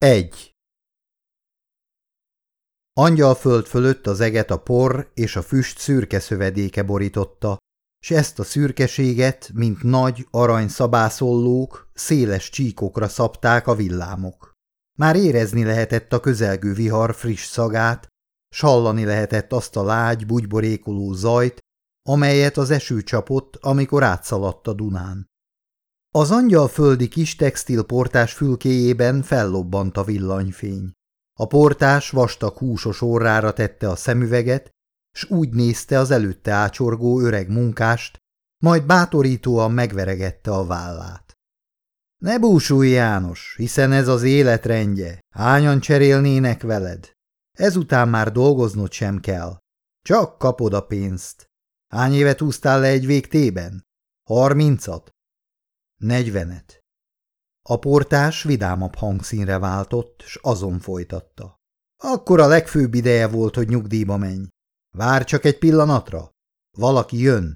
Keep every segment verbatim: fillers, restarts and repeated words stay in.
Egy. Angyalföld fölött az eget a porr és a füst szürke szövedéke borította, s ezt a szürkeséget, mint nagy arany szabászollók, széles csíkokra szabták a villámok. Már érezni lehetett a közelgő vihar friss szagát, s hallani lehetett azt a lágy, bugyborékoló zajt, amelyet az eső csapott, amikor átszaladt a Dunán. Az angyalföldi kis textilportás fülkéjében fellobbant a villanyfény. A portás vastag húsos orrára tette a szemüveget, s úgy nézte az előtte ácsorgó öreg munkást, majd bátorítóan megveregette a vállát. Ne búsulj, János, hiszen ez az életrendje, hányan cserélnének veled? Ezután már dolgoznod sem kell. Csak kapod a pénzt. Hány évet húztál le egy végtében? Harmincat? Negyvenet. A portás vidámabb hangszínre váltott, s azon folytatta. Akkor a legfőbb ideje volt, hogy nyugdíjba menj. Várj csak egy pillanatra. Valaki jön.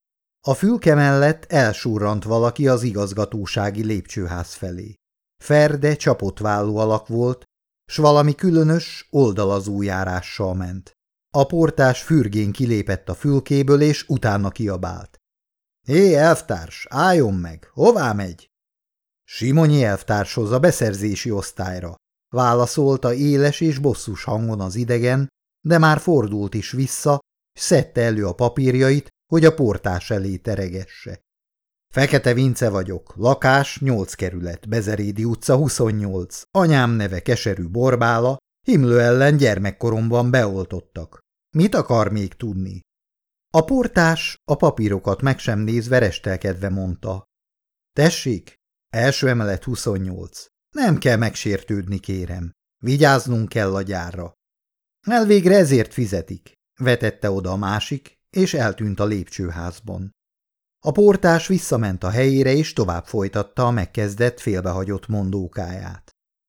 A fülke mellett elsurrant valaki az igazgatósági lépcsőház felé. Ferde csapott vállú alak volt, s valami különös, oldalazú járással ment. A portás fürgén kilépett a fülkéből, és utána kiabált. Hé, elvtárs, álljon meg! Hová megy? Simonyi elvtárshoz, a beszerzési osztályra, válaszolta éles és bosszus hangon az idegen, de már fordult is vissza, s szedte elő a papírjait, hogy a portás elé teregesse. Fekete Vince vagyok, lakás nyolc kerület, Bezerédi utca huszonnyolc, anyám neve Keserű Borbála, himlő ellen gyermekkoromban beoltottak. Mit akar még tudni? A portás a papírokat meg sem nézve restelkedve mondta. Tessék, első emelet huszonnyolc. Nem kell megsértődni, kérem. Vigyáznunk kell a gyárra. Elvégre ezért fizetik, vetette oda a másik, és eltűnt a lépcsőházban. A portás visszament a helyére, és tovább folytatta a megkezdett, félbehagyott mondókáját.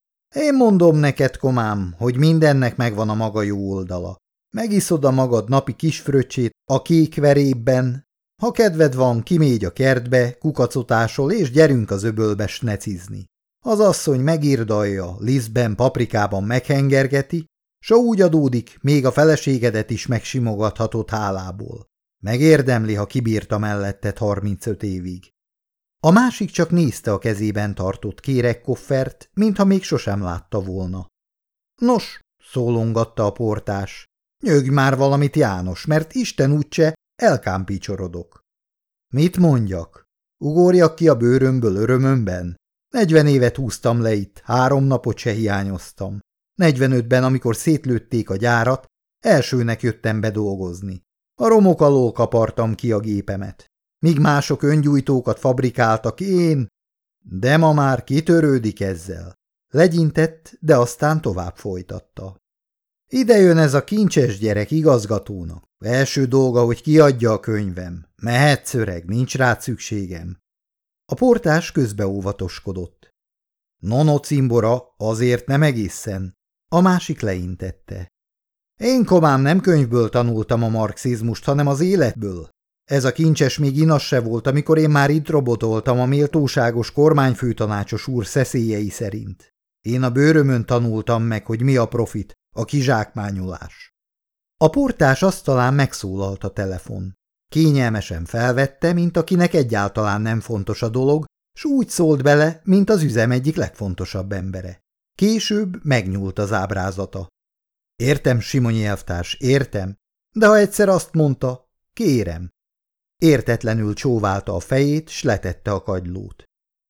Én mondom neked, komám, hogy mindennek megvan a maga jó oldala. Megiszod a magad napi kisfröccsét a kék verében. Ha kedved van, kimégy a kertbe, kukacotásol, és gyerünk az öbölbe snecizni. Az asszony megírdalja, lisztben, paprikában meghengergeti, s ha úgy adódik, még a feleségedet is megsimogathatod hálából. Megérdemli, ha kibírta melletted harmincöt évig. A másik csak nézte a kezében tartott kéregkoffert, mintha még sosem látta volna. Nos, szólongatta a portás, nyögj már valamit, János, mert Isten úgyse elkámpicsorodok. Mit mondjak? Ugorjak ki a bőrömből örömömben? Negyven évet húztam le itt, három napot se hiányoztam. Negyvenötben, amikor szétlőtték a gyárat, elsőnek jöttem be dolgozni. A romok alól kapartam ki a gépemet. Míg mások öngyújtókat fabrikáltak, én... De ma már kitörődik ezzel. Legyintett, de aztán tovább folytatta. Ide jön ez a kincses gyerek igazgatónak. Első dolga, hogy kiadja a könyvem. Mehetsz, öreg, nincs rád szükségem. A portás közbeóvatoskodott. Nono cimbora, azért nem egészen. A másik leintette. Én, komám, nem könyvből tanultam a marxizmust, hanem az életből. Ez a kincses még inas se volt, amikor én már itt robotoltam a méltóságos kormányfőtanácsos úr szeszélyei szerint. Én a bőrömön tanultam meg, hogy mi a profit, a kizsákmányolás. A portás asztalán megszólalt a telefon. Kényelmesen felvette, mint akinek egyáltalán nem fontos a dolog, s úgy szólt bele, mint az üzem egyik legfontosabb embere. Később megnyúlt az ábrázata. Értem, Simonyi elvtárs, értem, de ha egyszer azt mondta, kérem. Értetlenül csóválta a fejét, s letette a kagylót.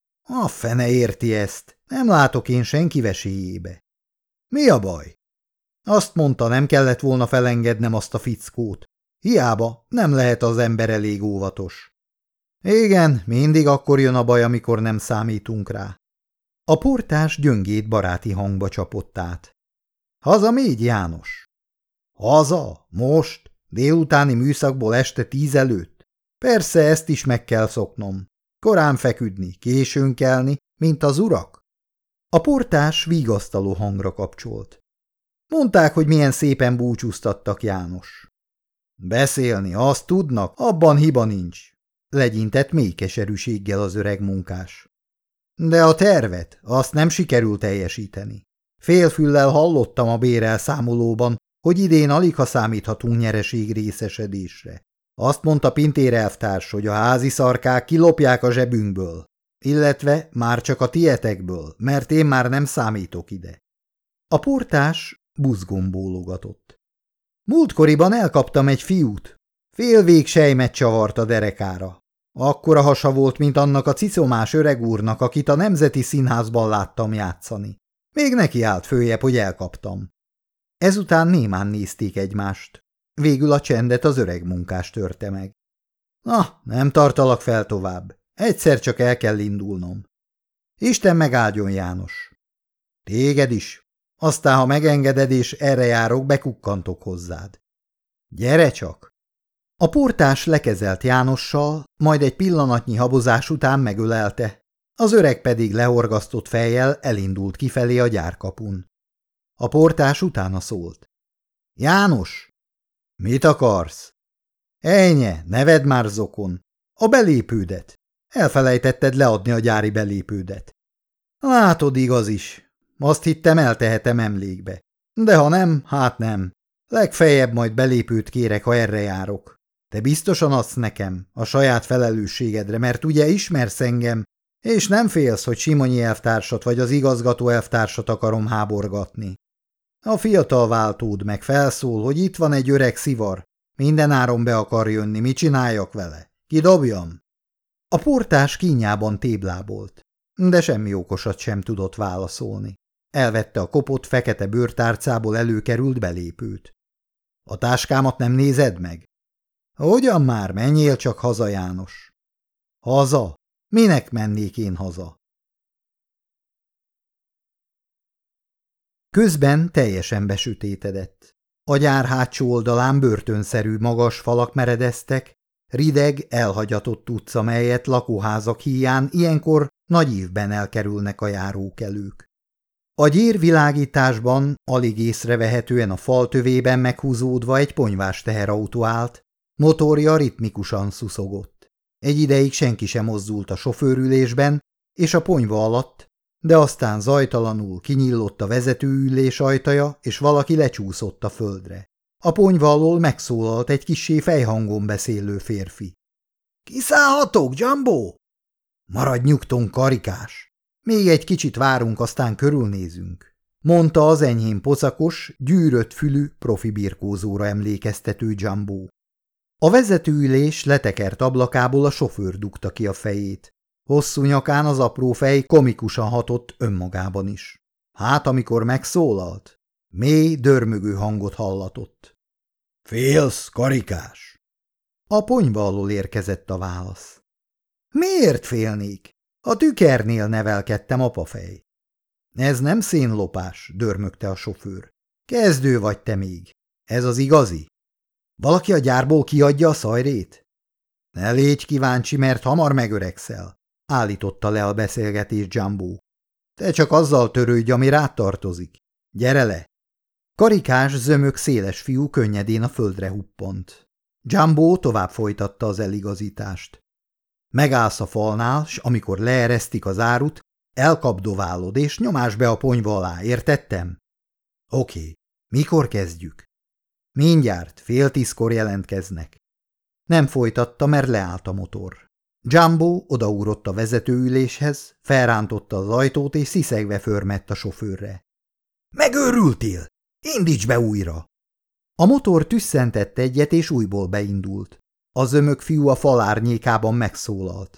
A fene érti ezt, nem látok én senki vesélyébe. Mi a baj? Azt mondta, nem kellett volna felengednem azt a fickót. Hiába, nem lehet az ember elég óvatos. Igen, mindig akkor jön a baj, amikor nem számítunk rá. A portás gyöngét baráti hangba csapott át. Haza mégy, János? Haza? Most? Délutáni műszakból este tíz előtt? Persze, ezt is meg kell szoknom. Korán feküdni, későn kelni, mint az urak? A portás vigasztaló hangra kapcsolt. Mondták, hogy milyen szépen búcsúztattak, János. Beszélni, azt tudnak, abban hiba nincs, legyintett mély keserűséggel az öreg munkás. De a tervet, azt nem sikerült teljesíteni. Félfüllel hallottam a bérelszámolóban, hogy idén aligha számíthatunk nyereség részesedésre. Azt mondta Pintér elvtárs, hogy a házi szarkák kilopják a zsebünkből, illetve már csak a tietekből, mert én már nem számítok ide. A portás buzgón bólogatott. Múltkoriban elkaptam egy fiút. Félvég sejmet csavart a derekára. Akkora hasa volt, mint annak a cicomás öreg úrnak, akit a Nemzeti Színházban láttam játszani. Még neki állt följebb, hogy elkaptam. Ezután némán nézték egymást. Végül a csendet az öreg munkás törte meg. Na, nem tartalak fel tovább. Egyszer csak el kell indulnom. Isten megáldjon, János. Téged is. Aztán, ha megengeded és erre járok, bekukkantok hozzád. Gyere csak! A portás lekezelt Jánossal, majd egy pillanatnyi habozás után megölelte. Az öreg pedig lehorgasztott fejjel elindult kifelé a gyárkapun. A portás utána szólt. János! Mit akarsz? Ejnye, ne vedd már zokon! A belépődet! Elfelejtetted leadni a gyári belépődet. Látod, igaz is. Azt hittem, eltehetem emlékbe. De ha nem, hát nem. Legfeljebb majd belépőt kérek, ha erre járok. Te biztosan adsz nekem, a saját felelősségedre, mert ugye ismersz engem, és nem félsz, hogy Simonyi elvtársat vagy az igazgató elvtársat akarom háborgatni. A fiatal váltód meg felszól, hogy itt van egy öreg szivar, minden áron be akar jönni, mit csináljak vele? Kidobjam? A portás kínjában téblábolt, de semmi okosat sem tudott válaszolni. Elvette a kopott fekete bőrtárcából előkerült belépőt. A táskámat nem nézed meg? Hogyan már, menjél csak haza, János. Haza? Minek mennék én haza? Közben teljesen besütétedett. A gyár hátsó oldalán börtönszerű magas falak meredeztek, rideg, elhagyatott utca, melyet lakóházak híján ilyenkor nagy ívben elkerülnek a járókelők. A gyérvilágításban alig észrevehetően a fal tövében meghúzódva egy ponyvás teherautó állt, motorja ritmikusan szuszogott. Egy ideig senki sem mozdult a sofőrülésben és a ponyva alatt, de aztán zajtalanul kinyílott a vezetőülés ajtaja, és valaki lecsúszott a földre. A ponyva alól megszólalt egy kissé fejhangon beszélő férfi. – Kiszállhatok, Jumbo? – Maradj nyugton, karikás! Még egy kicsit várunk, aztán körülnézünk, mondta az enyhén pocakos, gyűrött fülű profi birkózóra emlékeztető Jumbo. A vezetőülés letekert ablakából a sofőr dugta ki a fejét. Hosszú nyakán az apró fej komikusan hatott önmagában is. Hát, amikor megszólalt, mély, dörmögő hangot hallatott. – Félsz, karikás? A ponyva alól érkezett a válasz. – Miért félnék? A tükernél nevelkedtem, apafej. – Ez nem szénlopás, dörmögte a sofőr. Kezdő vagy te még. Ez az igazi? Valaki a gyárból kiadja a szajrét? Ne légy kíváncsi, mert hamar megöregszel, állította le a beszélgetés Jumbo. Te csak azzal törődj, ami rád tartozik. Gyere le! Karikás, zömök széles fiú könnyedén a földre huppant. Jumbo tovább folytatta az eligazítást. Megállsz a falnál, s amikor leeresztik az árut, elkapdoválod és nyomás be a ponyva alá, értettem? Oké, mikor kezdjük? Mindjárt, fél tízkor jelentkeznek. Nem folytatta, mert leállt a motor. Jumbo odaugrott a vezetőüléshez, felrántotta az ajtót és sziszegve förmett a sofőrre. Megőrültél? Indíts be újra! A motor tüsszentett egyet és újból beindult. A zömök fiú a fal árnyékában megszólalt.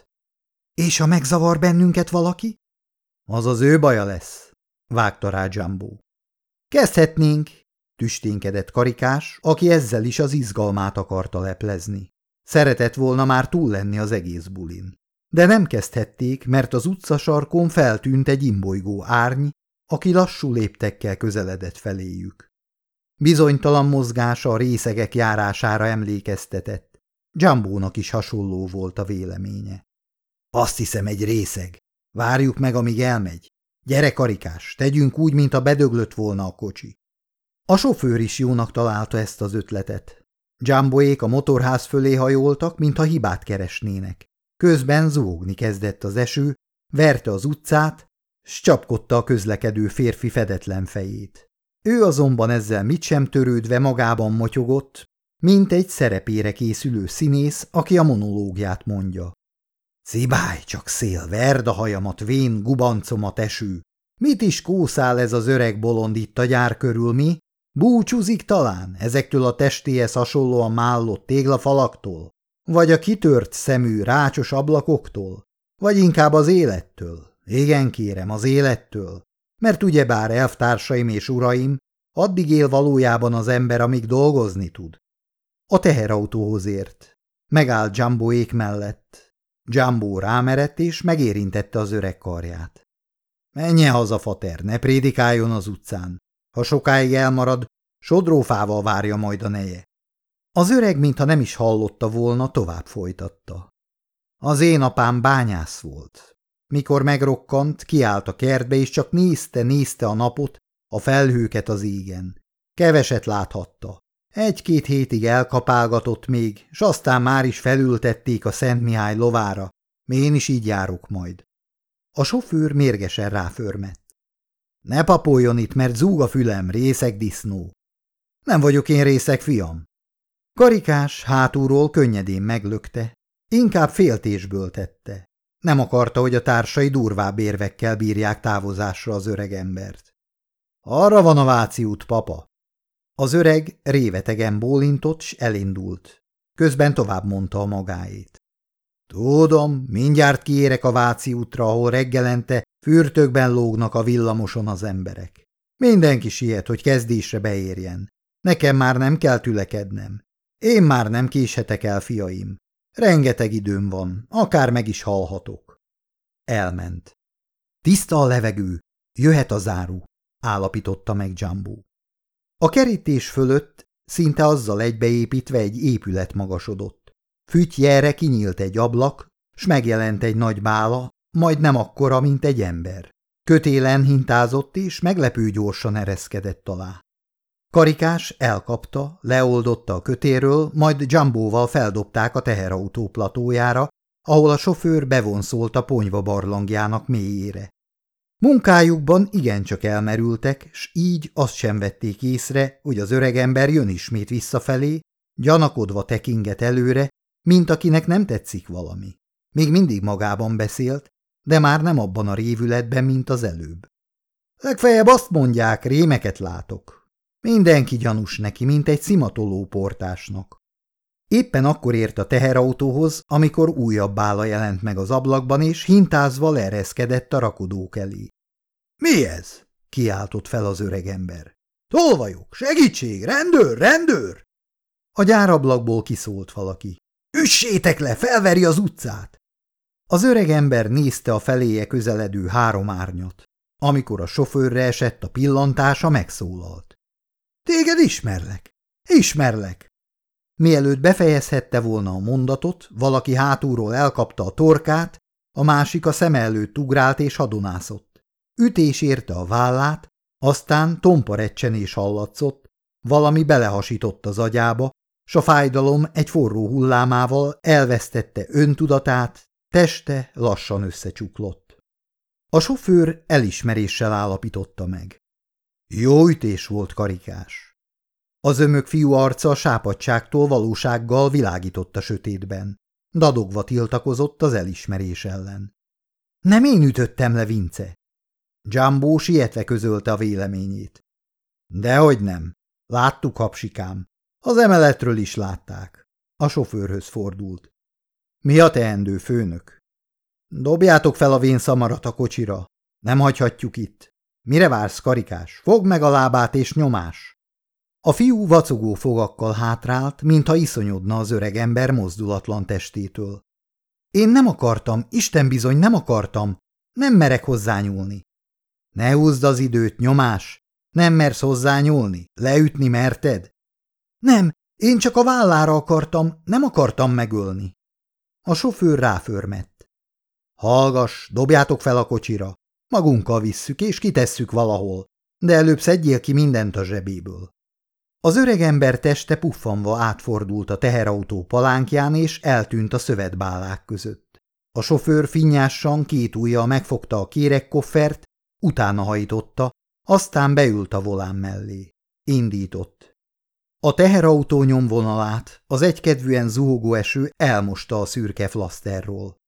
És ha megzavar bennünket valaki? Az az ő baja lesz, vágta rá Jumbo. Kezdhetnénk, tüsténkedett Karikás, aki ezzel is az izgalmát akarta leplezni. Szeretett volna már túl lenni az egész bulin. De nem kezdhették, mert az utcasarkon feltűnt egy imbolygó árny, aki lassú léptekkel közeledett feléjük. Bizonytalan mozgása a részegek járására emlékeztetett. Jumbónak is hasonló volt a véleménye. Azt hiszem, egy részeg. Várjuk meg, amíg elmegy. Gyere, Karikás, tegyünk úgy, mint a bedöglött volna a kocsi. A sofőr is jónak találta ezt az ötletet. Jumboék a motorház fölé hajoltak, mintha hibát keresnének. Közben zúgni kezdett az eső, verte az utcát, s csapkodta a közlekedő férfi fedetlen fejét. Ő azonban ezzel mit sem törődve magában motyogott, mint egy szerepére készülő színész, aki a monológiát mondja. Cibálj csak szél, verd a hajamat, vén gubancomat eső. Mit is kószál ez az öreg bolond itt a gyár körül, mi? Búcsúzik talán ezektől a testéhez hasonlóan mállott téglafalaktól? Vagy a kitört szemű, rácsos ablakoktól? Vagy inkább az élettől? Igen, kérem, az élettől. Mert ugyebár elvtársaim és uraim, addig él valójában az ember, amíg dolgozni tud. A teherautóhoz ért. Megállt Jumboék mellett. Jumbo rámerett és megérintette az öreg karját. Menjen haza, fater, ne prédikáljon az utcán. Ha sokáig elmarad, sodrófával várja majd a neje. Az öreg, mintha nem is hallotta volna, tovább folytatta. Az én apám bányász volt. Mikor megrokkant, kiállt a kertbe, és csak nézte-nézte a napot, a felhőket az égen. Keveset láthatta. Egy-két hétig elkapálgatott még, s aztán már is felültették a Szent Mihály lovára. Én is így járok majd. A sofőr mérgesen ráförmett. Ne papoljon itt, mert zúg a fülem, részeg disznó. Nem vagyok én részeg, fiam. Karikás hátulról könnyedén meglökte, inkább féltésből tette. Nem akarta, hogy a társai durvább érvekkel bírják távozásra az öreg embert. Arra van a Váci út, papa. Az öreg révetegen bólintott, s elindult. Közben tovább mondta a magáét. Tudom, mindjárt kiérek a Váci útra, ahol reggelente fürtökben lógnak a villamoson az emberek. Mindenki siet, hogy kezdésre beérjen. Nekem már nem kell tülekednem. Én már nem késhetek el, fiaim. Rengeteg időm van, akár meg is halhatok. Elment. Tiszta a levegő, jöhet a záru, állapította meg Jumbo. A kerítés fölött szinte azzal egybeépítve egy épület magasodott. Fütyjelre kinyílt egy ablak, s megjelent egy nagy bála, majd nem akkora, mint egy ember. Kötélen hintázott és meglepő gyorsan ereszkedett alá. Karikás elkapta, leoldotta a kötéről, majd Jumboval feldobták a teherautó platójára, ahol a sofőr bevonszolt a ponyva barlangjának mélyére. Munkájukban igencsak elmerültek, s így azt sem vették észre, hogy az öregember jön ismét visszafelé, gyanakodva tekinget előre, mint akinek nem tetszik valami. Még mindig magában beszélt, de már nem abban a révületben, mint az előbb. Legfeljebb azt mondják, rémeket látok. Mindenki gyanús neki, mint egy szimatoló portásnak. Éppen akkor ért a teherautóhoz, amikor újabb bála jelent meg az ablakban, és hintázva leereszkedett a rakodók elé. – Mi ez? – kiáltott fel az öregember. – Tolvajok! Segítség! Rendőr! Rendőr! A gyárablakból kiszólt valaki. – Üssétek le! Felveri az utcát! Az öregember nézte a feléje közeledő három árnyat. Amikor a sofőrre esett a pillantása, megszólalt. – Téged ismerlek! Ismerlek! Mielőtt befejezhette volna a mondatot, valaki hátulról elkapta a torkát, a másik a szeme előtt ugrált és hadonászott. Ütés érte a vállát, aztán tompa recsenés hallatszott, valami belehasított az agyába, s a fájdalom egy forró hullámával elvesztette öntudatát, teste lassan összecsuklott. A sofőr elismeréssel állapította meg. Jó ütés volt, Karikás. Az ömök fiú arca a sápadságtól valósággal világított a sötétben. Dadogva tiltakozott az elismerés ellen. Nem én ütöttem le, Vince. Jumbo sietve közölte a véleményét. Dehogy nem. Láttuk, hapsikám. Az emeletről is látták. A sofőrhöz fordult. Mi a teendő, főnök? Dobjátok fel a vén szamarat a kocsira. Nem hagyhatjuk itt. Mire vársz, Karikás? Fogd meg a lábát és nyomás! A fiú vacogó fogakkal hátrált, mintha iszonyodna az öreg ember mozdulatlan testétől. Én nem akartam, Isten bizony nem akartam, nem merek hozzányúlni. Ne húzd az időt, nyomás! Nem mersz hozzányúlni? Leütni merted? Nem, én csak a vállára akartam, nem akartam megölni. A sofőr ráförmett. Hallgass, dobjátok fel a kocsira. Magunkkal visszük és kitesszük valahol, de előbb szedjél ki mindent a zsebéből. Az öregember teste puffanva átfordult a teherautó palánkján és eltűnt a szövetbálák között. A sofőr finnyásan két ujjal megfogta a kérekkoffert, Utána hajtotta, aztán beült a volán mellé. Indított. A teherautó nyomvonalát az egykedvűen zuhogó eső elmosta a szürke flaszterról.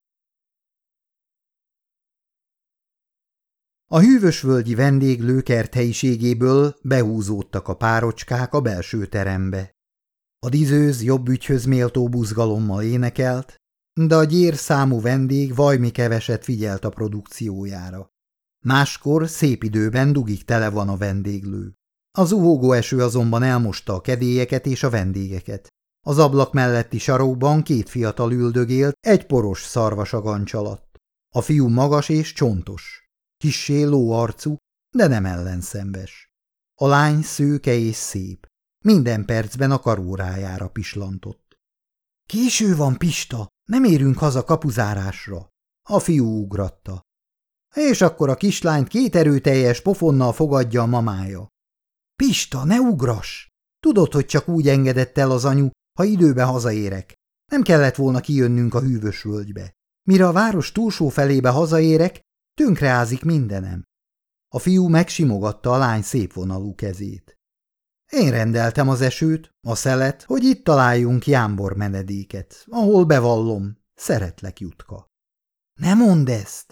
A hűvösvölgyi vendéglő kerthelyiségéből behúzódtak a párocskák a belső terembe. A dizőz jobb ügyhöz méltó buzgalommal énekelt, de a gyér számú vendég vajmi keveset figyelt a produkciójára. Máskor szép időben dugig tele van a vendéglő. A zuhogó eső azonban elmosta a kedélyeket és a vendégeket. Az ablak melletti sarokban két fiatal üldögélt egy poros szarvasagancs alatt. A fiú magas és csontos, kissé lóarcú, de nem ellenszenves. A lány szőke és szép. Minden percben a karórájára pislantott. Késő van, Pista, nem érünk haza kapuzárásra. A fiú ugratta. És akkor a kislányt két erőteljes pofonnal fogadja a mamája. Pista, ne ugrass! Tudod, hogy csak úgy engedett el az anyu, ha időben hazaérek. Nem kellett volna kijönnünk a hűvös völgybe. Mire a város túlsó felébe hazaérek, tönkreázik mindenem. A fiú megsimogatta a lány szépvonalú kezét. Én rendeltem az esőt, a szelet, hogy itt találjunk jámbor menedéket, ahol bevallom, szeretlek, Jutka. Ne mondd ezt!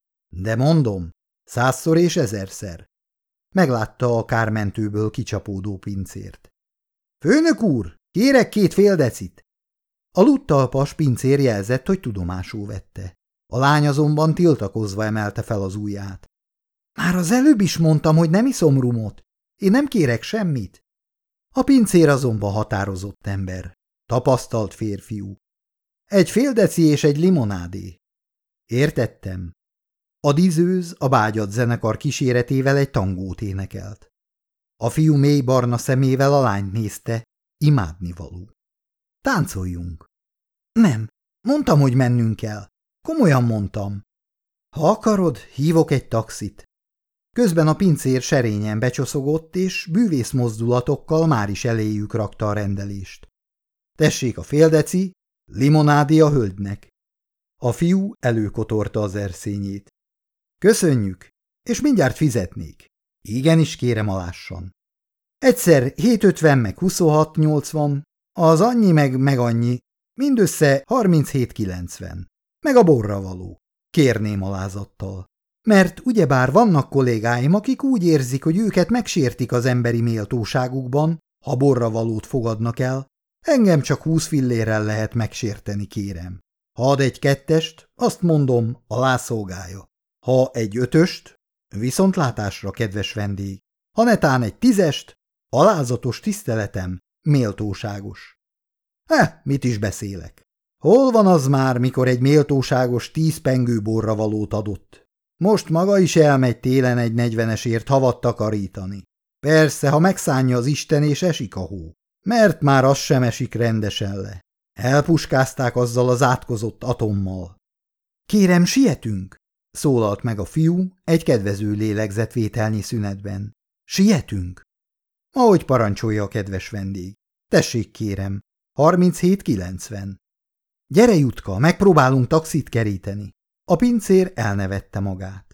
De mondom, százszor és ezerszer. Meglátta a kármentőből kicsapódó pincért. Főnök úr, kérek két fél decit. A luttalpas pincér jelzett, hogy tudomásul vette. A lány azonban tiltakozva emelte fel az ujját. Már az előbb is mondtam, hogy nem iszom rumot. Én nem kérek semmit. A pincér azonban határozott ember. Tapasztalt férfiú. Egy fél deci és egy limonádé. Értettem. A dizőz a bágyat zenekar kíséretével egy tangót énekelt. A fiú mély barna szemével a lányt nézte, imádnivaló. Táncoljunk. Nem, mondtam, hogy mennünk kell. Komolyan mondtam. Ha akarod, hívok egy taxit. Közben a pincér serényen becsoszogott, és bűvész mozdulatokkal már is eléjük rakta a rendelést. Tessék a fél deci, limonádé a hölgynek. A fiú előkotorta az erszényét. Köszönjük, és mindjárt fizetnék. Igenis kérem, alássan. Egyszer hét ötven meg huszonhat nyolcvan, az annyi meg meg annyi, mindössze harminchét kilencven. Meg a borra való. Kérném alázattal. Mert ugyebár vannak kollégáim, akik úgy érzik, hogy őket megsértik az emberi méltóságukban, ha borra valót fogadnak el, engem csak húsz fillérrel lehet megsérteni, kérem. Ha ad egy kettest, azt mondom, alá szolgálja. Ha egy ötöst, viszontlátásra, kedves vendég. Ha netán egy tízest, alázatos tiszteletem, méltóságos. Eh, mit is beszélek? Hol van az már, mikor egy méltóságos tíz pengő borra valót adott? Most maga is elmegy télen egy negyvenesért havat takarítani. Persze, ha megszánja az Isten és esik a hó. Mert már az sem esik rendesen le. Elpuskázták azzal az átkozott atommal. Kérem, sietünk! Szólalt meg a fiú egy kedvező lélegzetvételnyi szünetben. Sietünk! Ahogy parancsolja a kedves vendég. Tessék, kérem, harminchét kilencven. Gyere, Jutka, megpróbálunk taxit keríteni. A pincér elnevette magát.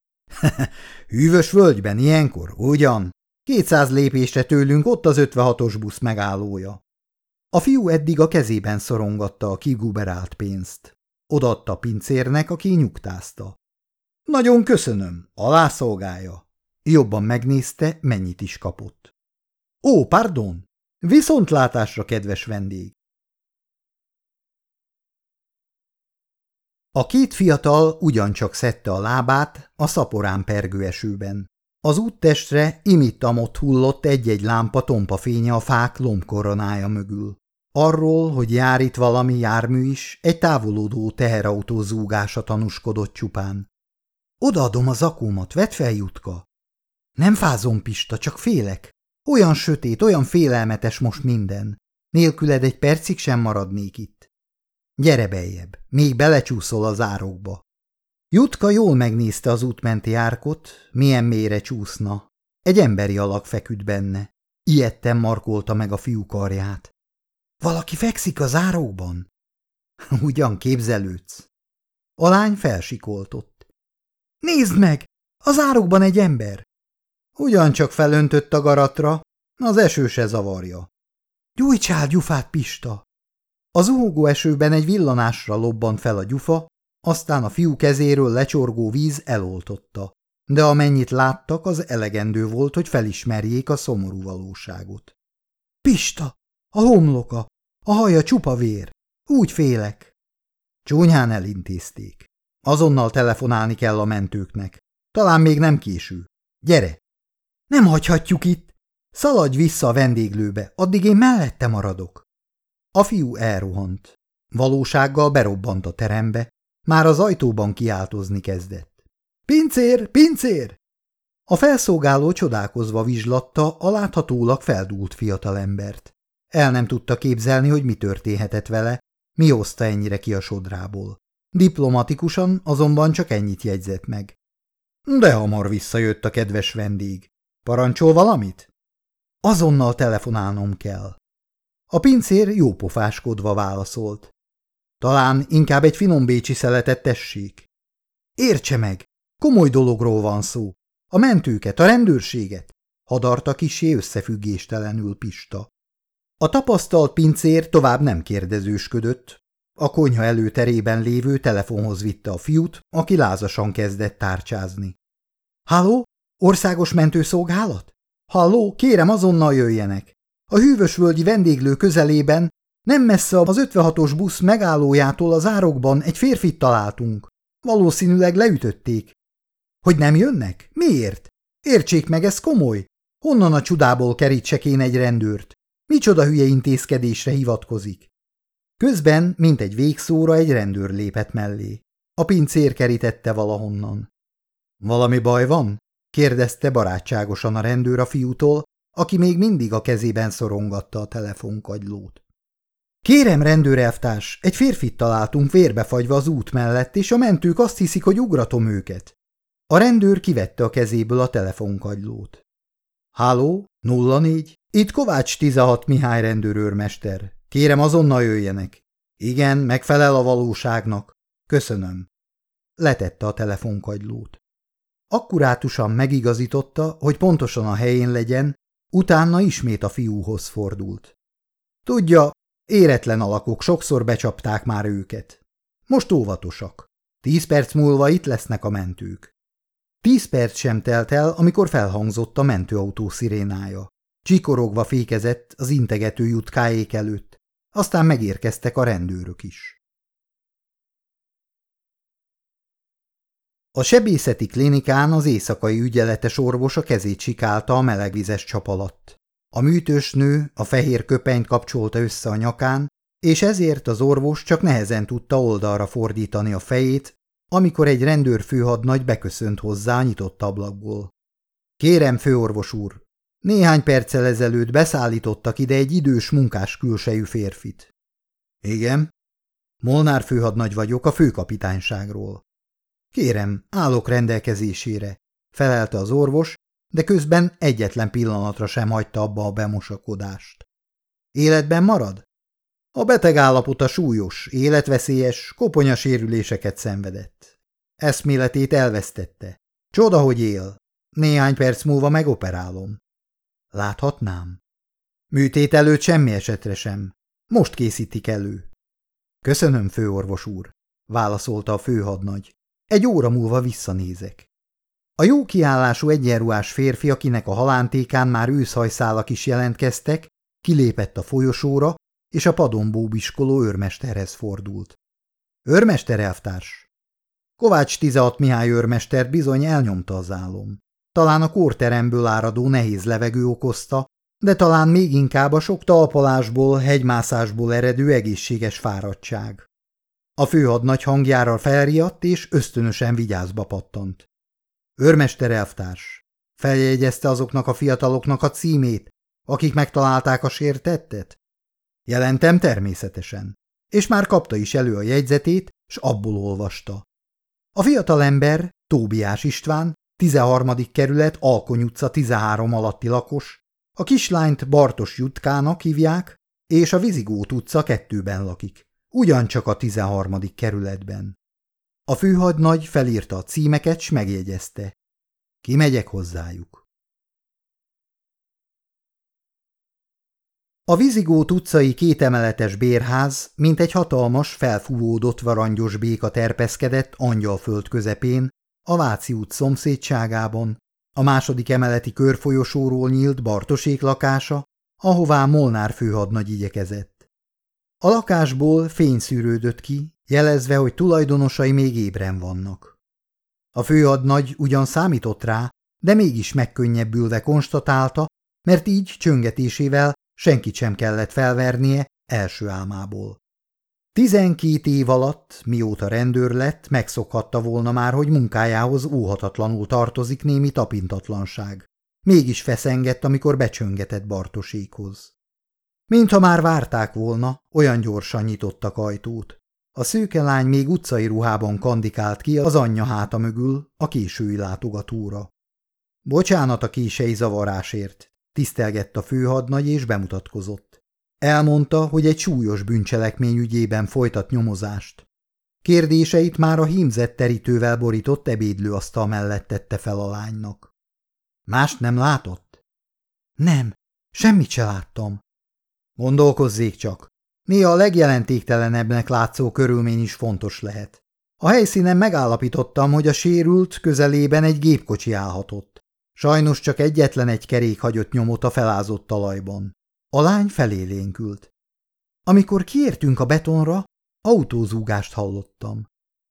Hűvös völgyben ilyenkor, ugyan? Kétszáz lépésre tőlünk ott az ötvenhatos busz megállója. A fiú eddig a kezében szorongatta a kiguberált pénzt. Odaadta a pincérnek, aki nyugtázta. Nagyon köszönöm, alászolgálja. Jobban megnézte, mennyit is kapott. Ó, pardon! Viszontlátásra, kedves vendég! A két fiatal ugyancsak szedte a lábát a szaporán pergő esőben. Az úttestre imittamott hullott egy-egy lámpa tompa fénye a fák lombkoronája mögül. Arról, hogy jár itt valami jármű is, egy távolodó teherautó zúgása tanúskodott csupán. Odaadom a zakómat, vedd fel, Jutka. Nem fázom, Pista, csak félek. Olyan sötét, olyan félelmetes most minden. Nélküled egy percig sem maradnék itt. Gyere beljebb, még belecsúszol az árokba. Jutka jól megnézte az útmenti árkot, milyen mélyre csúszna. Egy emberi alak feküdt benne. Ijedten markolta meg a fiú karját. Valaki fekszik az árokban? Ugyan képzelődsz. A lány felsikoltott. Nézd meg! Az árokban egy ember. Ugyancsak felöntött a garatra, az eső se zavarja. Gyújtsál gyufát, Pista! A zuhogó esőben egy villanásra lobbant fel a gyufa, aztán a fiú kezéről lecsorgó víz eloltotta, de amennyit láttak, az elegendő volt, hogy felismerjék a szomorú valóságot. Pista! A homloka! A haja csupa vér! Úgy félek! Csúnyán elintézték. Azonnal telefonálni kell a mentőknek. Talán még nem késő. Gyere! Nem hagyhatjuk itt! Szaladj vissza a vendéglőbe, addig én mellette maradok. A fiú elrohant. Valósággal berobbant a terembe, már az ajtóban kiáltozni kezdett. Pincér! Pincér! A felszolgáló csodálkozva vizslatta a láthatólag feldúlt fiatalembert. El nem tudta képzelni, hogy mi történhetett vele, mi hozta ennyire ki a sodrából. Diplomatikusan azonban csak ennyit jegyzett meg. De hamar visszajött a kedves vendég. Parancsol valamit? Azonnal telefonálnom kell. A pincér jópofáskodva válaszolt. Talán inkább egy finom bécsi szeletet tessék. Értse meg, komoly dologról van szó. A mentőket, a rendőrséget, hadarta kissé összefüggéstelenül Pista. A tapasztalt pincér tovább nem kérdezősködött. A konyha előterében lévő telefonhoz vitte a fiút, aki lázasan kezdett tárcsázni. Halló? Országos mentőszolgálat? Halló, kérem azonnal jöjjenek. A hűvösvölgyi vendéglő közelében, nem messze az ötvenhatos busz megállójától az árokban egy férfit találtunk. Valószínűleg leütötték. Hogy nem jönnek? Miért? Értsék meg, ez komoly. Honnan a csudából kerítsek én egy rendőrt? Micsoda hülye intézkedésre hivatkozik? Közben, mint egy végszóra, egy rendőr lépett mellé. A pincér kerítette valahonnan. Valami baj van? Kérdezte barátságosan a rendőr a fiútól, aki még mindig a kezében szorongatta a telefonkagylót. Kérem, rendőrelvtárs, egy férfit találtunk vérbefagyva az út mellett, és a mentők azt hiszik, hogy ugratom őket. A rendőr kivette a kezéből a telefonkagylót. Háló, nulla négy, itt Kovács tizenhat Mihály rendőrőrmester. Kérem, azonnal jöjjenek. Igen, megfelel a valóságnak. Köszönöm. Letette a telefonkagylót. Akkurátusan megigazította, hogy pontosan a helyén legyen, utána ismét a fiúhoz fordult. Tudja, éretlen alakok sokszor becsapták már őket. Most óvatosak. Tíz perc múlva itt lesznek a mentők. Tíz perc sem telt el, amikor felhangzott a mentőautó szirénája. Csikorogva fékezett az integető jutkáék előtt, aztán megérkeztek a rendőrök is. A sebészeti klinikán az éjszakai ügyeletes orvos a kezét sikálta a melegvizes csap alatt. A műtős nő a fehér köpenyt kapcsolta össze a nyakán, és ezért az orvos csak nehezen tudta oldalra fordítani a fejét, amikor egy rendőrfőhadnagy beköszönt hozzá a nyitott ablakból. Kérem, főorvos úr, néhány perccel ezelőtt beszállítottak ide egy idős munkás külsejű férfit. Igen? Molnár főhadnagy vagyok a főkapitányságról. Kérem, állok rendelkezésére, felelte az orvos, de közben egyetlen pillanatra sem hagyta abba a bemosakodást. Életben marad? A beteg állapota súlyos, életveszélyes, koponyasérüléseket szenvedett. Eszméletét elvesztette. Csoda, hogy él. Néhány perc múlva megoperálom. Láthatnám? Műtét előtt semmi esetre sem. Most készítik elő. Köszönöm, főorvos úr, válaszolta a főhadnagy. Egy óra múlva visszanézek. A jó kiállású egyenruhás férfi, akinek a halántékán már őszhajszálak is jelentkeztek, kilépett a folyosóra, és a padon bóbiskoló őrmesterhez fordult. Őrmester elvtárs! Kovács tizenhat Mihály őrmester bizony elnyomta az álom. Talán a kórteremből áradó nehéz levegő okozta, de talán még inkább a sok talpalásból, hegymászásból eredő egészséges fáradtság. A főhadnagy hangjára felriadt, és ösztönösen vigyázba pattant. Őrmester elvtárs, feljegyezte azoknak a fiataloknak a címét, akik megtalálták a sértettet? Jelentem természetesen, és már kapta is elő a jegyzetét, s abból olvasta. A fiatalember, Tóbiás István, tizenharmadik kerület, Alkony utca tizenhárom alatti lakos, a kislányt Bartos Jutkának hívják, és a Vizigót utca kettőben lakik, ugyancsak a tizenharmadik kerületben. A főhadnagy felírta a címeket, s megjegyezte. Kimegyek hozzájuk. A Vizigót utcai kétemeletes bérház, mint egy hatalmas, felfúvódott varangyos béka terpeszkedett Angyalföld közepén, a Váci út szomszédságában, a második emeleti körfolyosóról nyílt Bartosék lakása, ahová Molnár főhadnagy igyekezett. A lakásból fény szűrődött ki, jelezve, hogy tulajdonosai még ébren vannak. A főhadnagy ugyan számított rá, de mégis megkönnyebbülve konstatálta, mert így csöngetésével senkit sem kellett felvernie első álmából. Tizenkét év alatt, mióta rendőr lett, megszokhatta volna már, hogy munkájához óhatatlanul tartozik némi tapintatlanság. Mégis feszengett, amikor becsöngetett Bartosékhoz. Mintha már várták volna, olyan gyorsan nyitottak ajtót. A szőke lány még utcai ruhában kandikált ki az anyja háta mögül a késői látogatóra. Bocsánat a kései zavarásért, tisztelgett a főhadnagy és bemutatkozott. Elmondta, hogy egy súlyos bűncselekmény ügyében folytat nyomozást. Kérdéseit már a hímzett terítővel borított ebédlőasztal mellett tette fel a lánynak. Mást nem látott? Nem, semmit se láttam. Gondolkozzék csak. Néha a legjelentéktelenebbnek látszó körülmény is fontos lehet. A helyszínen megállapítottam, hogy a sérült közelében egy gépkocsi állhatott. Sajnos csak egyetlen egy kerék hagyott nyomot a felázott talajban. A lány felélénkült. Amikor kiértünk a betonra, autózúgást hallottam.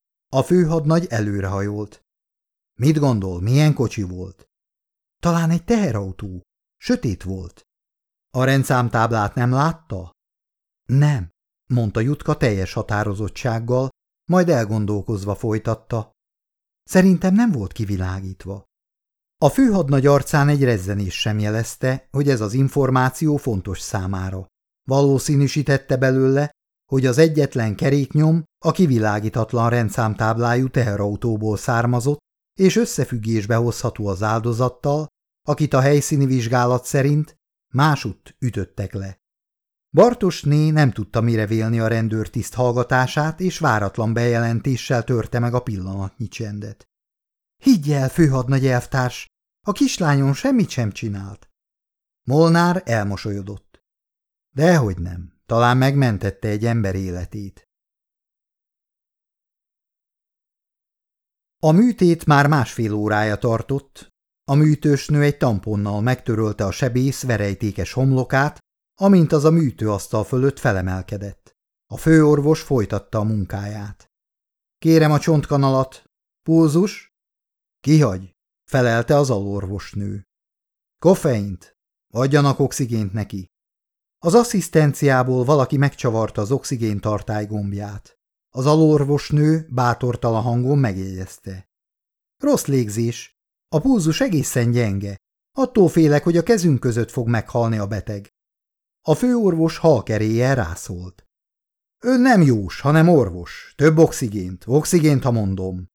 A főhadnagy előrehajolt. Mit gondol, milyen kocsi volt? Talán egy teherautó. Sötét volt. A rendszámtáblát nem látta? Nem, mondta Jutka teljes határozottsággal, majd elgondolkozva folytatta. Szerintem nem volt kivilágítva. A főhadnagy arcán egy rezzenés sem jelezte, hogy ez az információ fontos számára. Valószínűsítette belőle, hogy az egyetlen keréknyom a kivilágítatlan rendszámtáblájú teherautóból származott, és összefüggésbe hozható az áldozattal, akit a helyszíni vizsgálat szerint másutt ütöttek le. Bartosné nem tudta mire vélni a rendőrtiszt hallgatását, és váratlan bejelentéssel törte meg a pillanatnyi csendet. Higgy el, főhadnagy elvtárs, a kislányon semmit sem csinált. Molnár elmosolyodott. Dehogy nem, talán megmentette egy ember életét. A műtét már másfél órája tartott, a műtősnő egy tamponnal megtörölte a sebész verejtékes homlokát, amint az a műtőasztal fölött felemelkedett. A főorvos folytatta a munkáját. Kérem a csontkanalat. Pulzus? Kihagy, felelte az alorvosnő. Koffeint? Adjanak oxigént neki. Az asszisztenciából valaki megcsavarta az oxigéntartály gombját. Az alorvosnő bátortalan hangon megjegyezte. Rossz légzés. A pulzus egészen gyenge. Attól félek, hogy a kezünk között fog meghalni a beteg. A főorvos halkeréllyel rászólt. Ön nem jós, hanem orvos. Több oxigént, oxigént, ha mondom.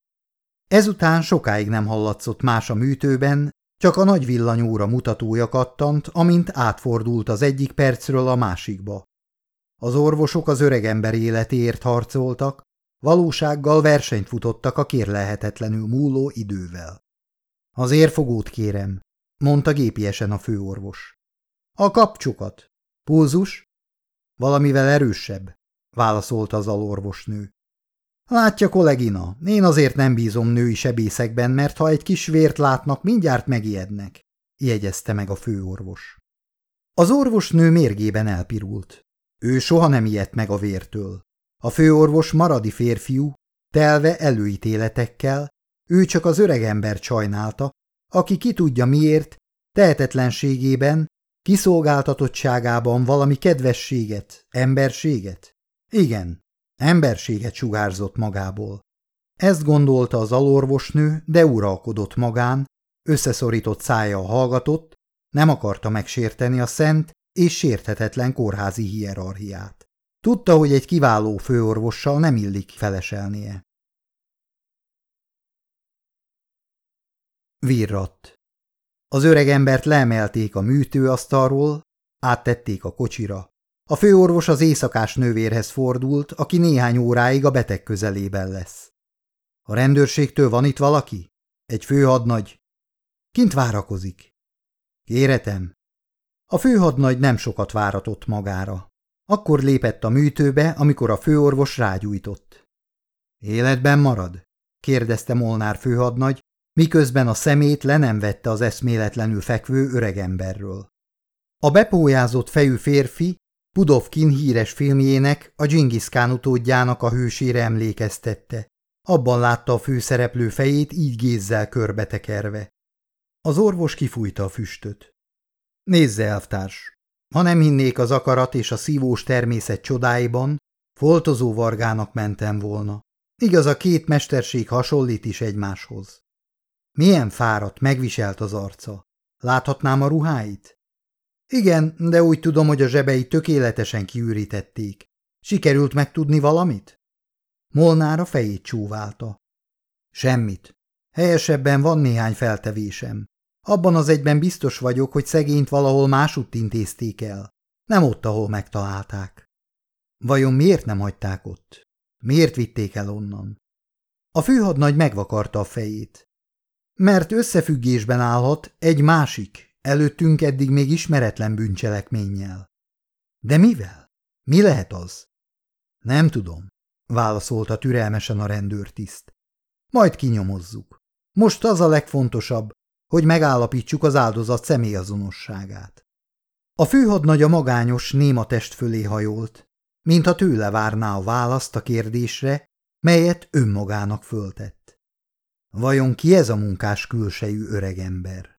Ezután sokáig nem hallatszott más a műtőben, csak a nagy villanyóra mutatója kattant, amint átfordult az egyik percről a másikba. Az orvosok az öregember életéért harcoltak, valósággal versenyt futottak a kérlelhetetlenül múló idővel. Az érfogót kérem, mondta gépiesen a főorvos. A kapcsokat. Pulzus? Valamivel erősebb, válaszolta az alorvosnő. Látja, kollégina, én azért nem bízom női sebészekben, mert ha egy kis vért látnak, mindjárt megijednek, jegyezte meg a főorvos. Az orvosnő mérgében elpirult. Ő soha nem ijedt meg a vértől. A főorvos maradi férfiú, telve előítéletekkel, ő csak az öregember sajnálta, aki ki tudja miért, tehetetlenségében, kiszolgáltatottságában valami kedvességet, emberséget? Igen, emberséget sugárzott magából. Ezt gondolta az alorvosnő, de uralkodott magán, összeszorított szája hallgatott, nem akarta megsérteni a szent és sérthetetlen kórházi hierarchiát. Tudta, hogy egy kiváló főorvossal nem illik feleselnie. Virradt. Az öregembert leemelték a műtőasztalról, áttették a kocsira. A főorvos az éjszakás nővérhez fordult, aki néhány óráig a beteg közelében lesz. A rendőrségtől van itt valaki? Egy főhadnagy? Kint várakozik. Kéretem. A főhadnagy nem sokat váratott magára. Akkor lépett a műtőbe, amikor a főorvos rágyújtott. Életben marad? kérdezte Molnár főhadnagy, miközben a szemét le nem vette az eszméletlenül fekvő öregemberről. A bepójázott fejű férfi Pudovkin híres filmjének, a Dzsingiszkán utódjának a hősére emlékeztette. Abban látta a főszereplő fejét így gézzel körbetekerve. Az orvos kifújta a füstöt. Nézze, elvtárs, ha nem hinnék az akarat és a szívós természet csodáiban, foltozó vargának mentem volna. Igaz, a két mesterség hasonlít is egymáshoz. Milyen fáradt, megviselt az arca. Láthatnám a ruháit? Igen, de úgy tudom, hogy a zsebei tökéletesen kiürítették. Sikerült megtudni valamit? Molnár a fejét csóválta. Semmit. Helyesebben van néhány feltevésem. Abban az egyben biztos vagyok, hogy szegényt valahol másutt intézték el. Nem ott, ahol megtalálták. Vajon miért nem hagyták ott? Miért vitték el onnan? A főhadnagy megvakarta a fejét. Mert összefüggésben állhat egy másik, előttünk eddig még ismeretlen bűncselekménnyel. De mivel? Mi lehet az? Nem tudom, válaszolta türelmesen a rendőrtiszt. Majd kinyomozzuk. Most az a legfontosabb, hogy megállapítsuk az áldozat személyazonosságát. A főhadnagy a magányos, néma test fölé hajolt, mintha tőle várná a választ a kérdésre, melyet önmagának föltett. Vajon ki ez a munkás külsejű öregember?